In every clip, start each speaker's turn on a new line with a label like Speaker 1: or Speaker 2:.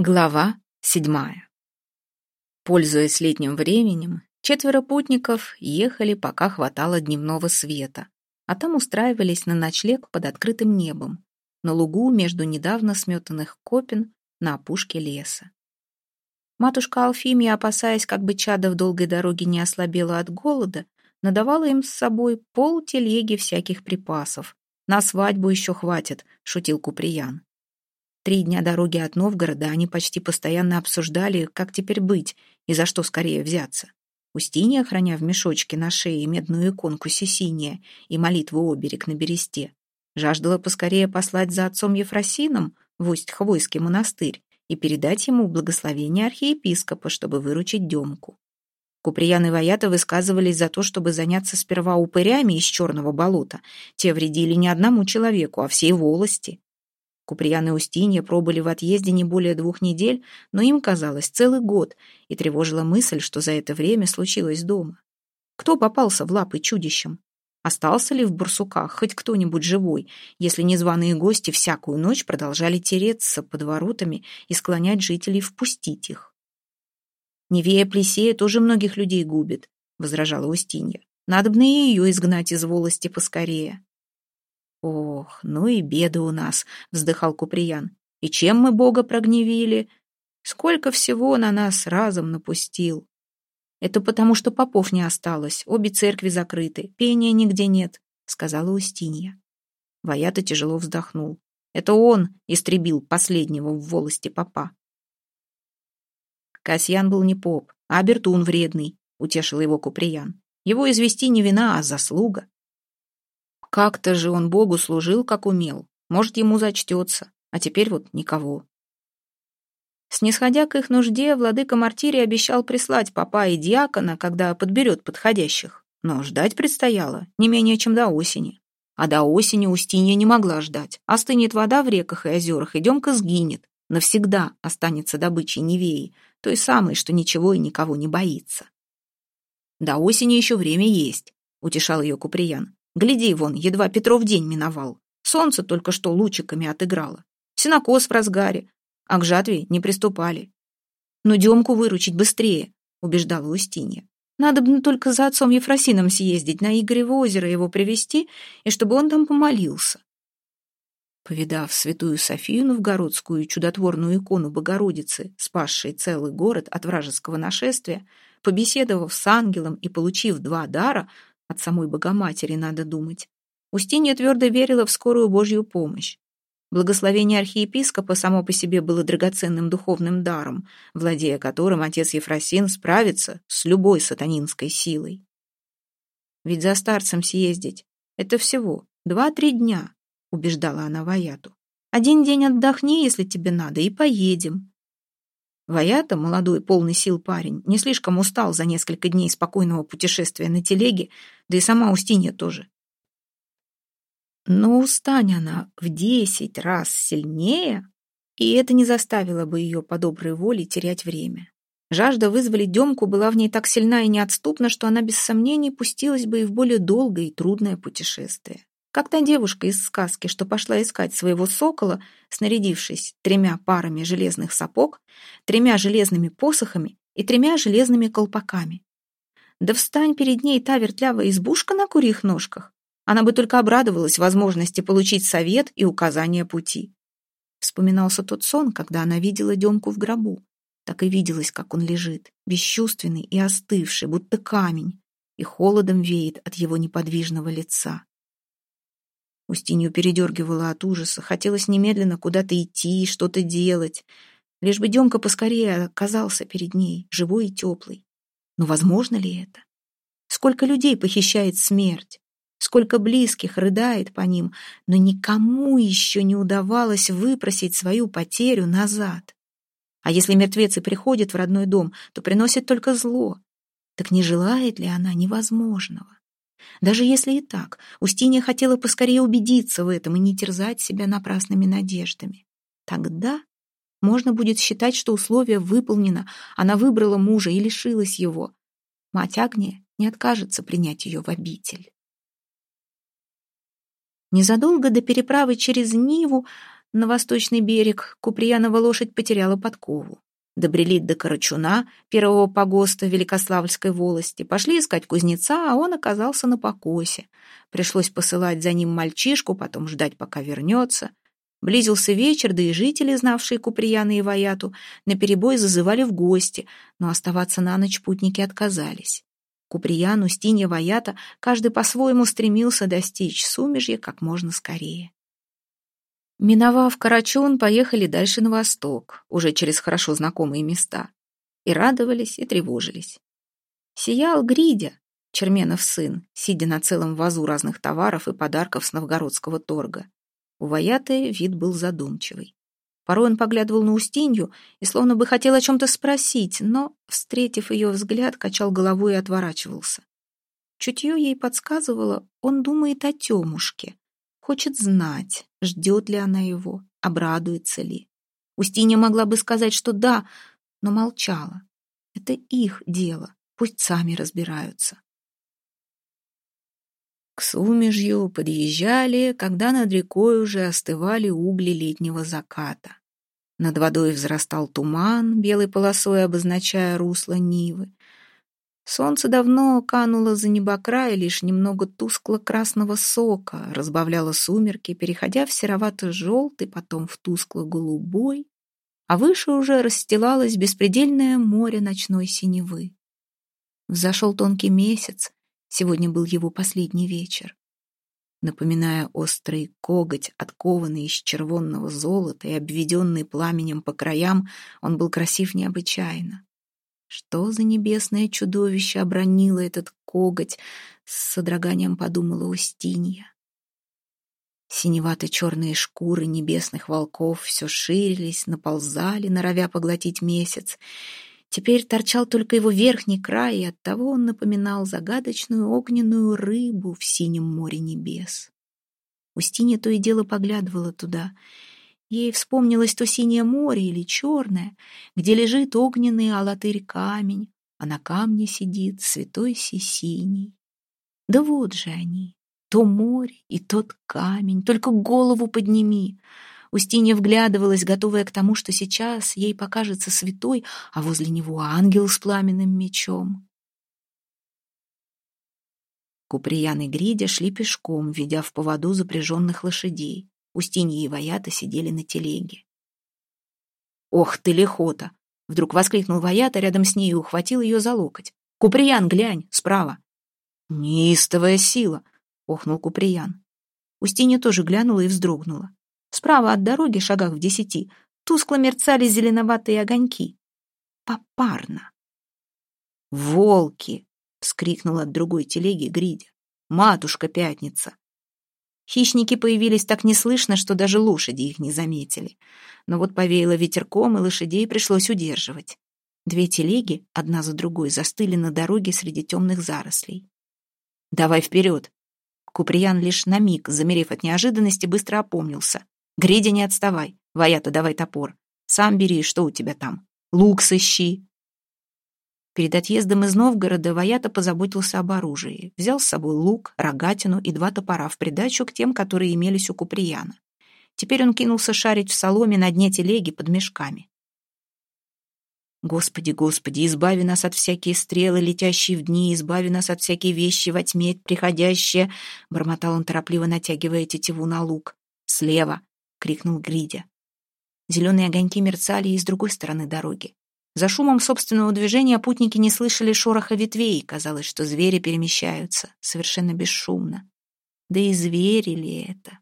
Speaker 1: Глава 7. Пользуясь летним временем, 4 путников ехали, пока хватало дневного света, а там устраивались на ночлег под открытым небом, на лугу между недавно сметанных копен на опушке леса. Матушка Алфимия, опасаясь, как бы чадо в долгой дороге не ослабело от голода, надавала им с собой полтелеги всяких припасов. «На свадьбу еще хватит», — шутил Куприян. 3 дня дороги от Новгорода они почти постоянно обсуждали, как теперь быть и за что скорее взяться. Устинья, храня в мешочке на шее медную иконку Сесиния и молитву оберег на бересте, жаждала поскорее послать за отцом Ефросином в Усть-Хвойский монастырь и передать ему благословение архиепископа, чтобы выручить Демку. Куприян и Ваята высказывались за то, чтобы заняться сперва упырями из Черного болота. Те вредили не одному человеку, а всей волости. Куприян и Устинья пробыли в отъезде не более 2 недель, но им казалось целый год, и тревожила мысль, что за это время случилось дома. Кто попался в лапы чудищам? Остался ли в Барсуках хоть кто-нибудь живой, если незваные гости всякую ночь продолжали тереться под воротами и склонять жителей впустить их? «Невея Плесея тоже многих людей губит», — возражала Устинья. «Надобно и ее изгнать из волости поскорее». «Ох, ну и беды у нас», — вздыхал Куприян. «И чем мы Бога прогневили? Сколько всего на нас разом напустил. Это потому, что попов не осталось, обе церкви закрыты, пения нигде нет», — сказала Устинья. Ваята тяжело вздохнул. Это он истребил последнего в волости попа. «Касьян был не поп, а Бертун вредный», — утешил его Куприян. «Его извести не вина, а заслуга. Как-то же он Богу служил, как умел. Может, ему зачтется, а теперь вот никого». Снисходя к их нужде, владыка Мартирий обещал прислать попа и диакона, когда подберет подходящих. Но ждать предстояло не менее чем до осени. А до осени Устинья не могла ждать. Остынет вода в реках и озерах, и Демка сгинет. Навсегда останется добычей Невеи, той самой, что ничего и никого не боится. «До осени еще время есть», — утешал ее Куприян. «Гляди, вон, едва Петров день миновал. Солнце только что лучиками отыграло. Сенокос в разгаре, а к жатве не приступали. Но Демку выручить быстрее», — убеждала Устинья. «Надобно только за отцом Ефросином съездить, на Игорево озеро его привести, и чтобы он там помолился». Повидав святую Софию Новгородскую и чудотворную икону Богородицы, спасшей целый город от вражеского нашествия, побеседовав с ангелом и получив 2 дара, от самой Богоматери, надо думать, Устинья твердо верила в скорую Божью помощь. Благословение архиепископа само по себе было драгоценным духовным даром, владея которым отец Ефросин справится с любой сатанинской силой. «Ведь за старцем съездить — это всего 2-3 дня», — убеждала она Ваяту. «1 день отдохни, если тебе надо, и поедем». Ваята, молодой, полный сил парень, не слишком устал за несколько дней спокойного путешествия на телеге, да и сама Устинья тоже. Но устань она в 10 раз сильнее, и это не заставило бы ее по доброй воле терять время. Жажда вызволить Демку была в ней так сильна и неотступна, что она без сомнений пустилась бы и в более долгое и трудное путешествие. Как та девушка из сказки, что пошла искать своего сокола, снарядившись 3 парами железных сапог, 3 железными посохами и 3 железными колпаками. Да встань перед ней та вертлявая избушка на курьих ножках, она бы только обрадовалась возможности получить совет и указания пути. Вспоминался тот сон, когда она видела Демку в гробу. Так и виделось, как он лежит, бесчувственный и остывший, будто камень, и холодом веет от его неподвижного лица. Устинью передергивала от ужаса, хотелось немедленно куда-то идти, что-то делать, лишь бы Демка поскорее оказался перед ней, живой и теплый. Но возможно ли это? Сколько людей похищает смерть, сколько близких рыдает по ним, но никому еще не удавалось выпросить свою потерю назад. А если мертвец и приходит в родной дом, то приносит только зло. Так не желает ли она невозможного? Даже если и так, Устинья хотела поскорее убедиться в этом и не терзать себя напрасными надеждами. Тогда можно будет считать, что условие выполнено, она выбрала мужа и лишилась его. Мать Агния не откажется принять ее в обитель. Незадолго до переправы через Ниву на восточный берег, Куприянова лошадь потеряла подкову. Добрели до Карачуна, первого погоста Великославльской волости, пошли искать кузнеца, а он оказался на покосе. Пришлось посылать за ним мальчишку, потом ждать, пока вернется. Близился вечер, да и жители, знавшие Куприяна и Ваяту, наперебой зазывали в гости, но оставаться на ночь путники отказались. Куприян, Устинья, Ваята, каждый по-своему стремился достичь Сумежья как можно скорее. Миновав Карачун, поехали дальше на восток, уже через хорошо знакомые места. И радовались, и тревожились. Сиял Гридя, Черменов сын, сидя на целом вазу разных товаров и подарков с новгородского торга. У Ваяты вид был задумчивый. Порой он поглядывал на Устинью и словно бы хотел о чем-то спросить, но, встретив ее взгляд, качал головой и отворачивался. Чутье ей подсказывало, он думает о Темушке. Хочет знать, ждет ли она его, обрадуется ли. Устинья могла бы сказать, что да, но молчала. Это их дело, пусть сами разбираются. К Сумежью подъезжали, когда над рекой уже остывали угли летнего заката. Над водой взрастал туман, белой полосой обозначая русло Нивы. Солнце давно кануло за небокрай, лишь немного тускло-красного сока разбавляло сумерки, переходя в серовато-желтый, потом в тускло-голубой, а выше уже расстилалось беспредельное море ночной синевы. Взошел тонкий месяц, сегодня был его последний вечер. Напоминая острый коготь, откованный из червонного золота и обведенный пламенем по краям, он был красив необычайно. Что за небесное чудовище обронило этот коготь, с содроганием подумала Устинья. Синевато-черные шкуры небесных волков все ширились, наползали, норовя поглотить месяц. Теперь торчал только его верхний край, и оттого он напоминал загадочную огненную рыбу в синем море небес. Устинья то и дело поглядывала туда. Ей вспомнилось то синее море или черное, где лежит огненный алатырь камень, а на камне сидит святой Сисиний. Да вот же они, то море и тот камень, только голову подними. Устинья вглядывалась, готовая к тому, что сейчас ей покажется святой, а возле него ангел с пламенным мечом. Куприян и Гридя шли пешком, ведя в поводу запряженных лошадей. Устинья и Ваята сидели на телеге. «Ох ты, лихота!» — вдруг воскликнул Ваята рядом с ней и ухватил ее за локоть. «Куприян, глянь, справа!» «Неистовая сила!» — охнул Куприян. Устинья тоже глянула и вздрогнула. Справа от дороги, шагах в 10, тускло мерцали зеленоватые огоньки. Попарно. «Волки!» — вскрикнул от другой телеги Гридя. «Матушка Пятница!» Хищники появились так неслышно, что даже лошади их не заметили. Но вот повеяло ветерком, и лошадей пришлось удерживать. 2 телеги, одна за другой, застыли на дороге среди темных зарослей. «Давай вперед!» Куприян лишь на миг, замерев от неожиданности, быстро опомнился. «Гридя, не отставай! Ваята, давай топор! Сам бери, что у тебя там? Лук сыщи!» Перед отъездом из Новгорода Ваята позаботился об оружии. Взял с собой лук, рогатину и 2 топора в придачу к тем, которые имелись у Куприяна. Теперь он кинулся шарить в соломе на дне телеги под мешками. «Господи, Господи, избави нас от всякие стрелы, летящие в дни, избави нас от всякие вещи во тьме приходящие», — бормотал он, торопливо натягивая тетиву на лук. «Слева!» — крикнул Гридя. Зеленые огоньки мерцали и с другой стороны дороги. За шумом собственного движения путники не слышали шороха ветвей, и казалось, что звери перемещаются совершенно бесшумно. Да и звери ли это?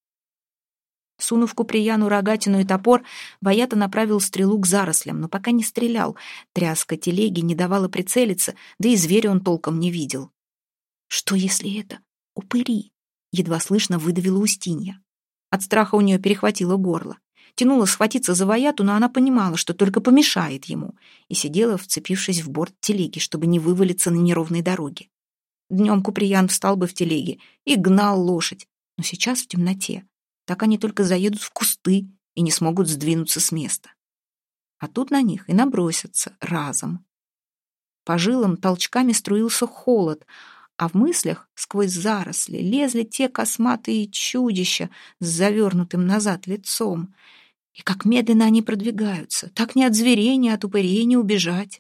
Speaker 1: Сунув Куприяну рогатину и топор, Ваята направил стрелу к зарослям, но пока не стрелял. Тряска телеги не давала прицелиться, да и зверя он толком не видел. «Что, если это упыри?» — едва слышно выдавила Устинья. От страха у нее перехватило горло. Тянула схватиться за Ваяту, но она понимала, что только помешает ему, и сидела, вцепившись в борт телеги, чтобы не вывалиться на неровной дороге. Днем Куприян встал бы в телеге и гнал лошадь, но сейчас в темноте. Так они только заедут в кусты и не смогут сдвинуться с места. А тут на них и набросятся разом. По жилам толчками струился холод, а в мыслях сквозь заросли лезли те косматые чудища с завернутым назад лицом. И как медленно они продвигаются, так ни от зверей, ни от упырей не убежать.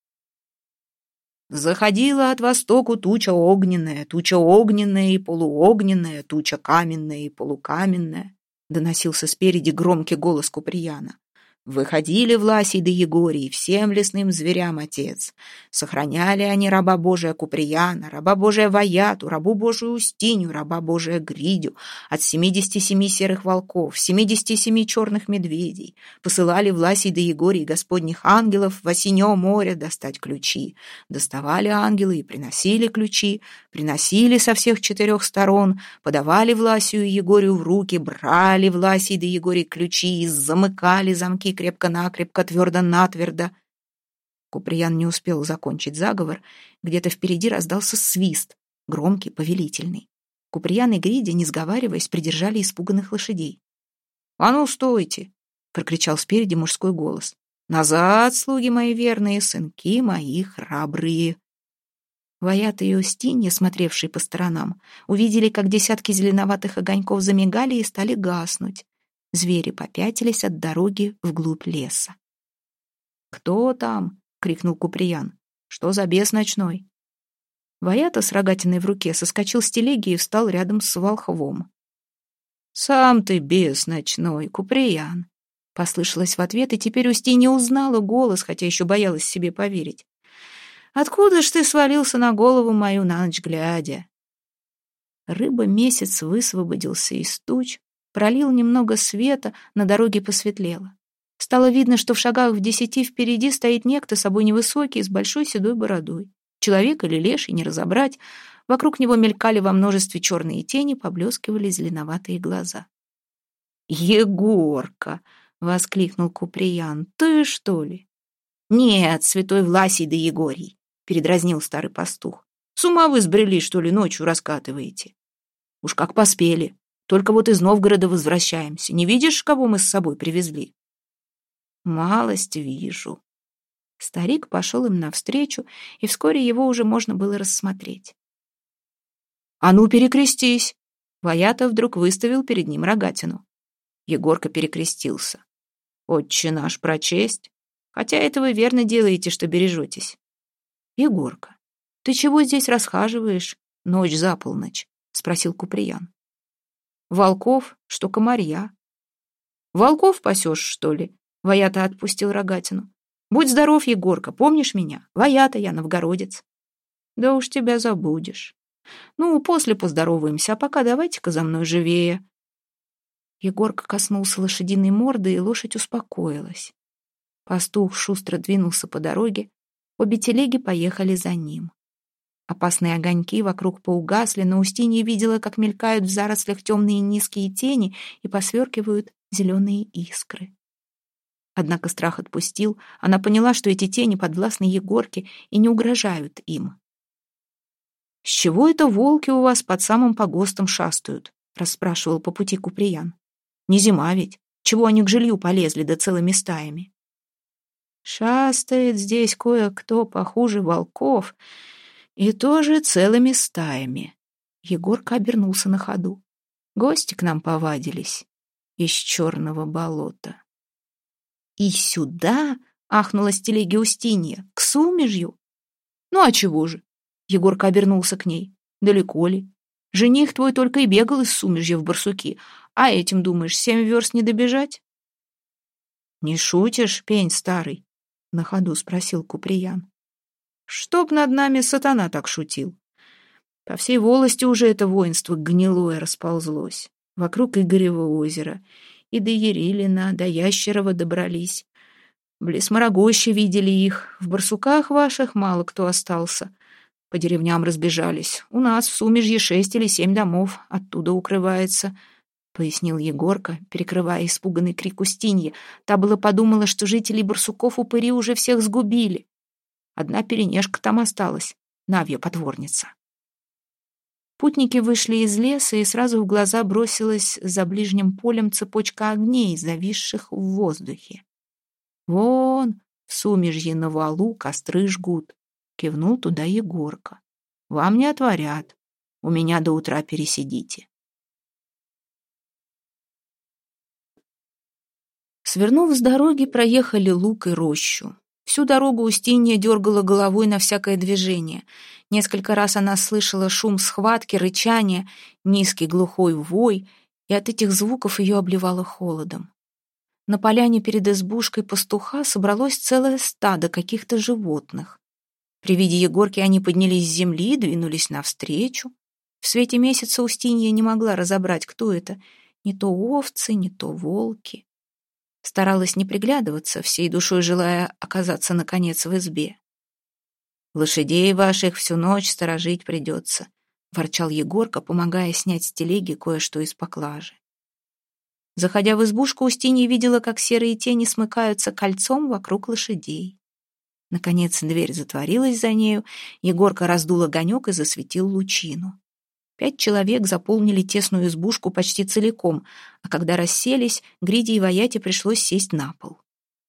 Speaker 1: Заходила от востоку туча огненная и полуогненная, туча каменная и полукаменная, доносился спереди громкий голос Куприяна. Выходили Власий да Егорий, всем лесным зверям отец. Сохраняли они раба Божия Куприяна, раба Божия Ваяту, рабу Божию Устинью, раба Божия Гридю, от 77 серых волков, 77 черных медведей. Посылали Власий да Егорий господних ангелов в осенё море достать ключи. Доставали ангелы и приносили ключи, приносили со всех 4 сторон, подавали Власию и Егорию в руки, брали Власий да Егорий ключи и замыкали замки крепко-накрепко, твердо-натвердо. Куприян не успел закончить заговор. Где-то впереди раздался свист, громкий, повелительный. Куприян и Гридя, не сговариваясь, придержали испуганных лошадей. «А ну, стойте!» — прокричал спереди мужской голос. «Назад, слуги мои верные, сынки мои храбрые!» Ваята и Устинья, смотревшие по сторонам, увидели, как десятки зеленоватых огоньков замигали и стали гаснуть. Звери попятились от дороги вглубь леса. «Кто там?» — крикнул Куприян. «Что за бес ночной?» Ваята с рогатиной в руке соскочил с телеги и встал рядом с волхвом. «Сам ты бес ночной, Куприян!» — послышалось в ответ, и теперь Устинья узнала голос, хотя еще боялась себе поверить. «Откуда ж ты свалился на голову мою на ночь глядя?» Рыба-месяц высвободился из туч, пролил немного света, на дороге посветлело. Стало видно, что в шагах в 10 впереди стоит некто собой невысокий, с большой седой бородой. Человек или леший, не разобрать. Вокруг него мелькали во множестве черные тени, поблескивали зеленоватые глаза. «Егорка!» — воскликнул Куприян. «Ты, что ли?» «Нет, святой Власий да Егорий!» — передразнил старый пастух. «С ума вы сбрели, что ли, ночью раскатываете?» «Уж как поспели. Только вот из Новгорода возвращаемся. Не видишь, кого мы с собой привезли?» «Малость вижу». Старик пошел им навстречу, и вскоре его уже можно было рассмотреть. «А ну, перекрестись!» Ваята вдруг выставил перед ним рогатину. Егорка перекрестился. «Отче наш прочесть? Хотя это вы верно делаете, что бережетесь». «Егорка, ты чего здесь расхаживаешь ночь за полночь?» — спросил Куприян. «Волков, что комарья». «Волков пасешь, что ли?» — Ваята отпустил рогатину. «Будь здоров, Егорка, помнишь меня? Ваята я, новгородец». «Да уж тебя забудешь. Ну, после поздороваемся, а пока давайте-ка за мной живее». Егорка коснулся лошадиной морды, и лошадь успокоилась. Пастух шустро двинулся по дороге, обе телеги поехали за ним. Опасные огоньки вокруг поугасли, но Устинья видела, как мелькают в зарослях темные низкие тени и посверкивают зеленые искры. Однако страх отпустил, она поняла, что эти тени подвластны Егорке и не угрожают им. «С чего это волки у вас под самым погостом шастают?» — расспрашивал по пути Куприян. «Не зима ведь. Чего они к жилью полезли, да целыми стаями?» «Шастает здесь кое-кто похуже волков, и тоже целыми стаями». Егорка обернулся на ходу. «Гости к нам повадились из черного болота». «И сюда?» — ахнула с телеги Устинья. «К Сумежью?» «Ну а чего же?» — Егорка обернулся к ней. «Далеко ли? Жених твой только и бегал из Сумежья в барсуки, а этим, думаешь, 7 верст не добежать?» «Не шутишь, пень старый?» — на ходу спросил Куприян. «Чтоб над нами сатана так шутил. По всей волости уже это воинство гнилое расползлось. Вокруг Игорева озера. И до Ярилина, до Ящерова добрались. Близ Морогощи видели их. В барсуках ваших мало кто остался. По деревням разбежались. У нас в Сумежье 6 или 7 домов оттуда укрывается», — пояснил Егорка, перекрывая испуганный крик Устиньи. Та было подумала, что жителей барсуков упыри уже всех сгубили. Одна перенежка там осталась, Навья потворница. Путники вышли из леса, и сразу в глаза бросилась за ближним полем цепочка огней, зависших в воздухе. «Вон, в Сумежье на валу костры жгут», — кивнул туда Егорка. Вам не отворят. У меня до утра пересидите. Свернув с дороги, проехали луг и рощу. Всю дорогу Устинья дергала головой на всякое движение. Несколько раз она слышала шум схватки, рычание, низкий глухой вой, и от этих звуков ее обливало холодом. На поляне перед избушкой пастуха собралось целое стадо каких-то животных. При виде Егорки они поднялись с земли и двинулись навстречу. В свете месяца Устинья не могла разобрать, кто это. Не то овцы, не то волки. Старалась не приглядываться, всей душой желая оказаться, наконец, в избе. «Лошадей ваших всю ночь сторожить придется», — ворчал Егорка, помогая снять с телеги кое-что из поклажи. Заходя в избушку, Устинья видела, как серые тени смыкаются кольцом вокруг лошадей. Наконец дверь затворилась за нею, Егорка раздул огонек и засветил лучину. 5 человек заполнили тесную избушку почти целиком, а когда расселись, Гриде и Ваяте пришлось сесть на пол.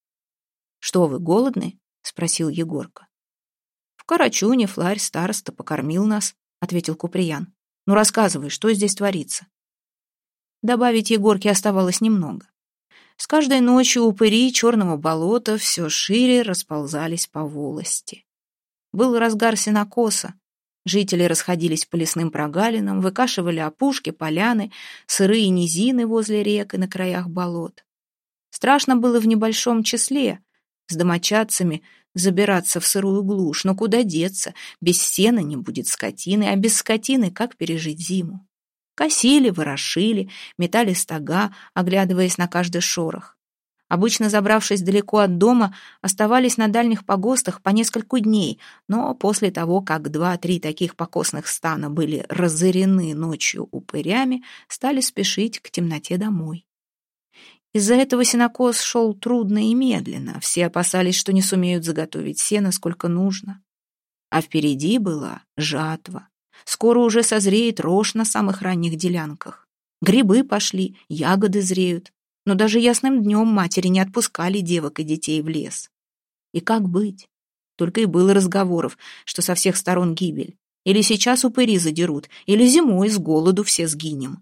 Speaker 1: «Что вы, голодны?» — спросил Егорка. «В Карачуне Фларь староста покормил нас», — ответил Куприян. «Ну, рассказывай, что здесь творится?» Добавить Егорке оставалось немного. С каждой ночью упыри черного болота все шире расползались по волости. Был разгар сенокоса. Жители расходились по лесным прогалинам, выкашивали опушки, поляны, сырые низины возле рек и на краях болот. Страшно было в небольшом числе с домочадцами забираться в сырую глушь, но куда деться? Без сена не будет скотины, а без скотины как пережить зиму? Косили, ворошили, метали стога, оглядываясь на каждый шорох. Обычно, забравшись далеко от дома, оставались на дальних погостах по нескольку дней, но после того, как 2-3 таких покосных стана были разорены ночью упырями, стали спешить к темноте домой. Из-за этого сенокос шел трудно и медленно, все опасались, что не сумеют заготовить сена сколько нужно. А впереди была жатва. Скоро уже созреет рожь на самых ранних делянках. Грибы пошли, ягоды зреют. Но даже ясным днем матери не отпускали девок и детей в лес. И как быть? Только и было разговоров, что со всех сторон гибель. Или сейчас упыри задерут, или зимой с голоду все сгинем.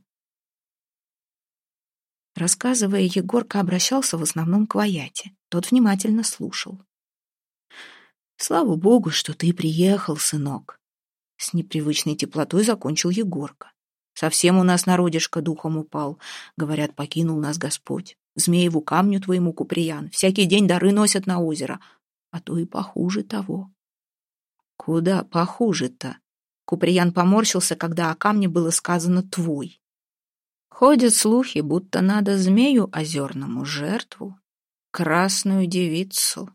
Speaker 1: Рассказывая, Егорка обращался в основном к Ваяте. Тот внимательно слушал. «Слава Богу, что ты приехал, сынок!» С непривычной теплотой закончил Егорка. «Совсем у нас народишко духом упал. Говорят, покинул нас Господь. Змееву камню твоему, Куприян, всякий день дары носят на озеро. А то и похуже того». «Куда похуже-то?» Куприян поморщился, когда о камне было сказано «твой». «Ходят слухи, будто надо змею озерному жертву, красную девицу».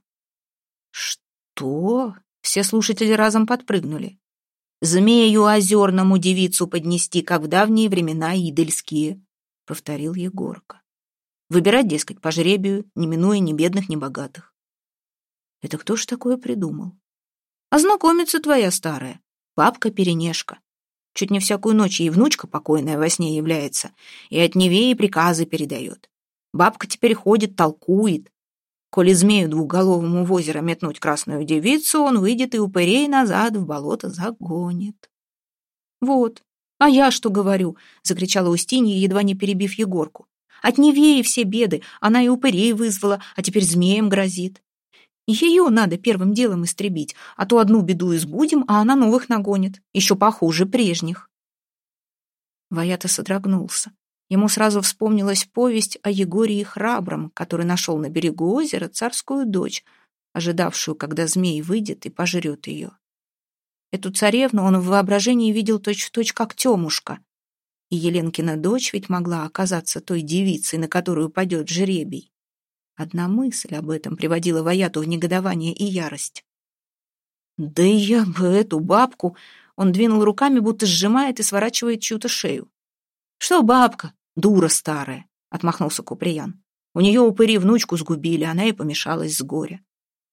Speaker 1: «Что?» Все слушатели разом подпрыгнули. «Змею озерному девицу поднести, как в давние времена идольские», — повторил Егорка. «Выбирать, дескать, по жребию, не минуя ни бедных, ни богатых». «Это кто ж такое придумал?» «А знакомица твоя старая, бабка-перенешка. Чуть не всякую ночь ей внучка покойная во сне является и от невеи приказы передает. Бабка теперь ходит, толкует. Коли змею двухголовому в озеро метнуть красную девицу, он выйдет и упырей назад в болото загонит». «Вот, а я что говорю?» — закричала Устинья, едва не перебив Егорку. «От невеи все беды, она и упырей вызвала, а теперь змеем грозит. Ее надо первым делом истребить, а то одну беду избудем, а она новых нагонит, еще похуже прежних». Ваята содрогнулся. Ему сразу вспомнилась повесть о Егории Храбром, который нашел на берегу озера царскую дочь, ожидавшую, когда змей выйдет и пожрет ее. Эту царевну он в воображении видел точь-в-точь, как Темушка. И Еленкина дочь ведь могла оказаться той девицей, на которую падет жребий. Одна мысль об этом приводила Ваяту в негодование и ярость. «Да я бы эту бабку!» Он двинул руками, будто сжимает и сворачивает чью-то шею. «Что бабка? Дура старая!» — отмахнулся Куприян. «У нее упыри внучку сгубили, она и помешалась с горя».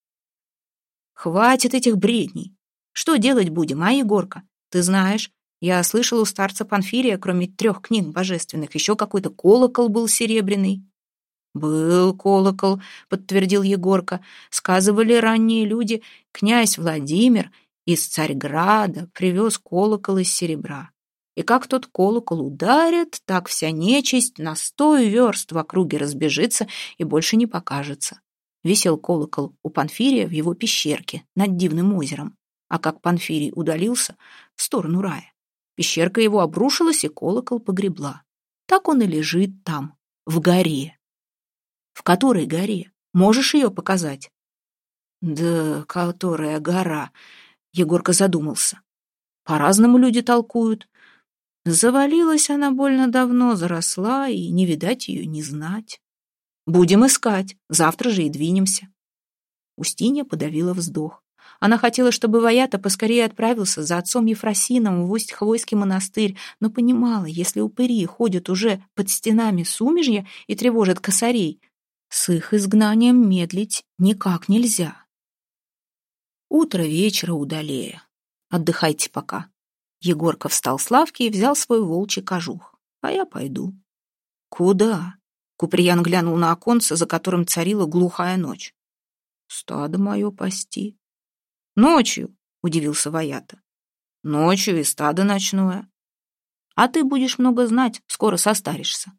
Speaker 1: «Хватит этих бредней! Что делать будем, а, Егорка? Ты знаешь, я слышал у старца Панфирия, кроме 3 книг божественных, еще какой-то колокол был серебряный». «Был колокол», — подтвердил Егорка. «Сказывали ранние люди, князь Владимир Из Царьграда привез колокол из серебра. И как тот колокол ударит, так вся нечисть на 100 верст в округе разбежится и больше не покажется. Висел колокол у Панфирия в его пещерке над Дивным озером. А как Панфирий удалился в сторону рая, пещерка его обрушилась, и колокол погребла. Так он и лежит там, в горе. В которой горе? Можешь ее показать? Да, которая гора? Егорка задумался. По-разному люди толкуют. Завалилась она больно давно, заросла, и не видать ее, не знать. Будем искать, завтра же и двинемся. Устинья подавила вздох. Она хотела, чтобы Ваята поскорее отправился за отцом Ефросином в Усть-Хвойский монастырь, но понимала, если упыри ходят уже под стенами Сумежья и тревожат косарей, с их изгнанием медлить никак нельзя. Утро вечера удалее. Отдыхайте пока. Егорка встал с лавки и взял свой волчий кожух. А я пойду. Куда? Куприян глянул на оконце, за которым царила глухая ночь. Стадо мое пасти. Ночью, удивился Ваята. Ночью и стадо ночное. А ты будешь много знать, скоро состаришься.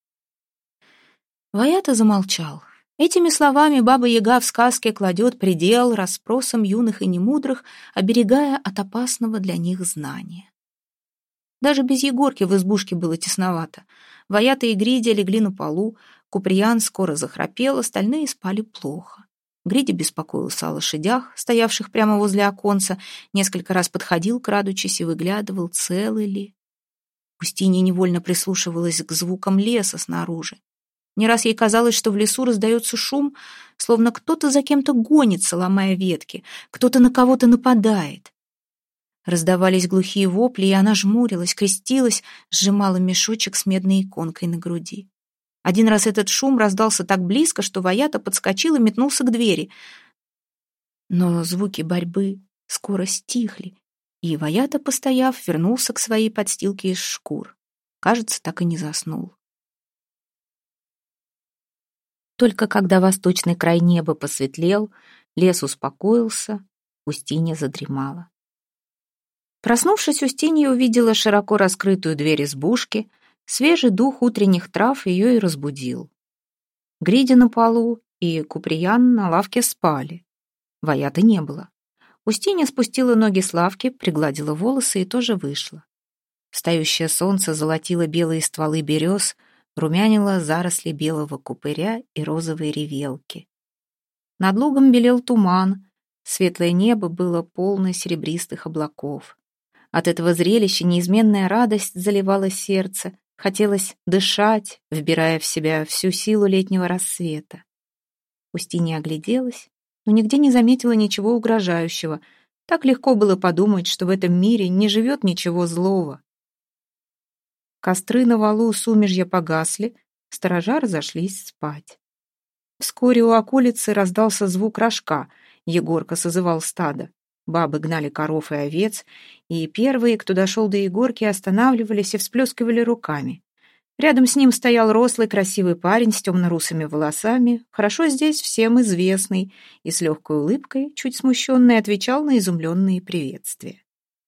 Speaker 1: Ваята замолчал. Этими словами Баба-Яга в сказке кладет предел расспросам юных и немудрых, оберегая от опасного для них знания. Даже без Егорки в избушке было тесновато. Ваята и Гридя легли на полу, Куприян скоро захрапел, остальные спали плохо. Гридя беспокоился о лошадях, стоявших прямо возле оконца, несколько раз подходил, крадучись, и выглядывал, целы ли. Устинья невольно прислушивалась к звукам леса снаружи. Не раз ей казалось, что в лесу раздается шум, словно кто-то за кем-то гонится, ломая ветки, кто-то на кого-то нападает. Раздавались глухие вопли, и она жмурилась, крестилась, сжимала мешочек с медной иконкой на груди. Один раз этот шум раздался так близко, что Ваята подскочил и метнулся к двери. Но звуки борьбы скоро стихли, и Ваята, постояв, вернулся к своей подстилке из шкур. Кажется, так и не заснул. Только когда восточный край неба посветлел, лес успокоился, Устинья задремала. Проснувшись, Устинья увидела широко раскрытую дверь избушки. Свежий дух утренних трав ее и разбудил. Гридя на полу и Куприян на лавке спали. Ваяты не было. Устинья спустила ноги с лавки, пригладила волосы и тоже вышла. Встающее солнце золотило белые стволы берез, румянило заросли белого купыря и розовой ревелки. Над лугом белел туман, светлое небо было полно серебристых облаков. От этого зрелища неизменная радость заливала сердце, хотелось дышать, вбирая в себя всю силу летнего рассвета. Устинья огляделась, но нигде не заметила ничего угрожающего. Так легко было подумать, что в этом мире не живет ничего злого. Костры на валу Сумежья погасли, сторожа разошлись спать. Вскоре у околицы раздался звук рожка. Егорка созывал стадо. Бабы гнали коров и овец, и первые, кто дошел до Егорки, останавливались и всплескивали руками. Рядом с ним стоял рослый красивый парень с темно-русыми волосами, хорошо здесь всем известный, и с легкой улыбкой, чуть смущенный, отвечал на изумленные приветствия.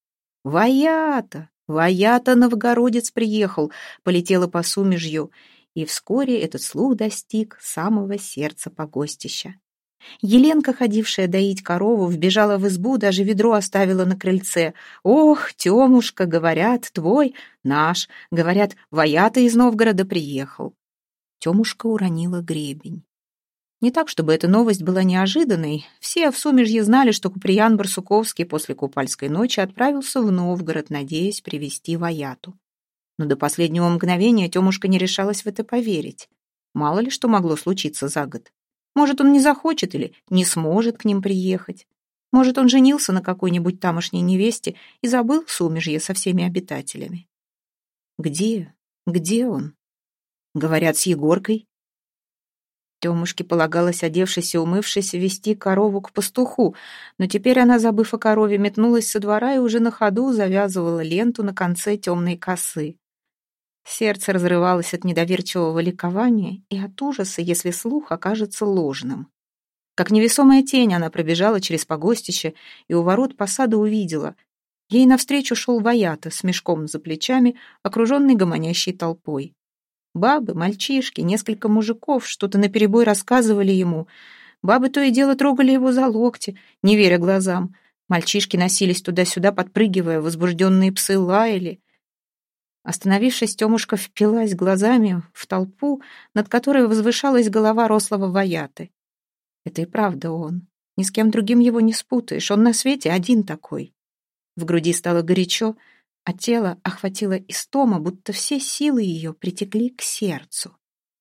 Speaker 1: «Ваята! Ваята, новгородец, приехал!» полетела по Сумежью, и вскоре этот слух достиг самого сердца погостища. Еленка, ходившая доить корову, вбежала в избу, даже ведро оставила на крыльце. «Ох, Темушка, говорят, твой, наш, говорят, Ваята из Новгорода приехал». Темушка уронила гребень. Не так, чтобы эта новость была неожиданной. Все в Сумежье знали, что Куприян Барсуковский после Купальской ночи отправился в Новгород, надеясь привести Ваяту. Но до последнего мгновения Темушка не решалась в это поверить. Мало ли что могло случиться за год. Может, он не захочет или не сможет к ним приехать. Может, он женился на какой-нибудь тамошней невесте и забыл Сумежье со всеми обитателями. Где? Где он? Говорят, с Егоркой. Темушке полагалось, одевшись и умывшись, вести корову к пастуху, но теперь она, забыв о корове, метнулась со двора и уже на ходу завязывала ленту на конце темной косы. Сердце разрывалось от недоверчивого ликования и от ужаса, если слух окажется ложным. Как невесомая тень она пробежала через погостище и у ворот по саду увидела. Ей навстречу шел Ваята с мешком за плечами, окруженный гомонящей толпой. Бабы, мальчишки, несколько мужиков что-то наперебой рассказывали ему. Бабы то и дело трогали его за локти, не веря глазам. Мальчишки носились туда-сюда, подпрыгивая, возбужденные псы лаяли. Остановившись, Темушка впилась глазами в толпу, над которой возвышалась голова рослого Ваяты. Это и правда он. Ни с кем другим его не спутаешь, он на свете один такой. В груди стало горячо, а тело охватило истома, будто все силы ее притекли к сердцу.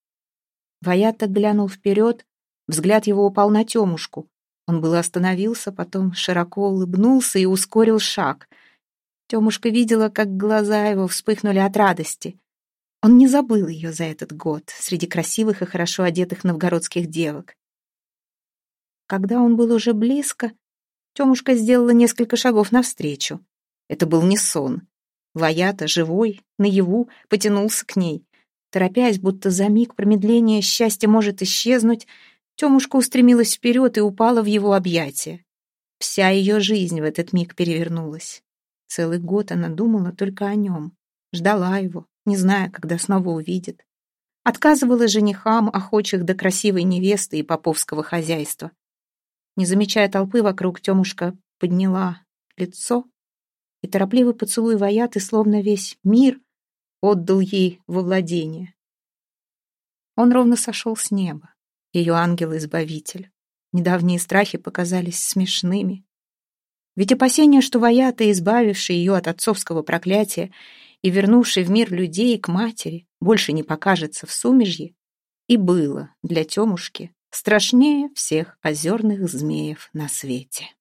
Speaker 1: Ваята глянул вперед, взгляд его упал на Темушку. Он было остановился, потом широко улыбнулся и ускорил шаг. Темушка видела, как глаза его вспыхнули от радости. Он не забыл ее за этот год среди красивых и хорошо одетых новгородских девок. Когда он был уже близко, Темушка сделала несколько шагов навстречу. Это был не сон. Ваята, живой, наяву, потянулся к ней. Торопясь, будто за миг промедления счастье может исчезнуть, Темушка устремилась вперед и упала в его объятия. Вся ее жизнь в этот миг перевернулась. Целый год она думала только о нем, ждала его, не зная, когда снова увидит. Отказывала женихам, охочих до красивой невесты и поповского хозяйства. Не замечая толпы вокруг, Темушка подняла лицо, и торопливый поцелуй Ваяты, словно весь мир, отдал ей во владение. Он ровно сошел с неба, ее ангел-избавитель. Недавние страхи показались смешными. Ведь опасение, что Ваята, избавивший ее от отцовского проклятия и вернувший в мир людей к матери, больше не покажется в сумежье, и было для Темушки страшнее всех озерных змеев на свете.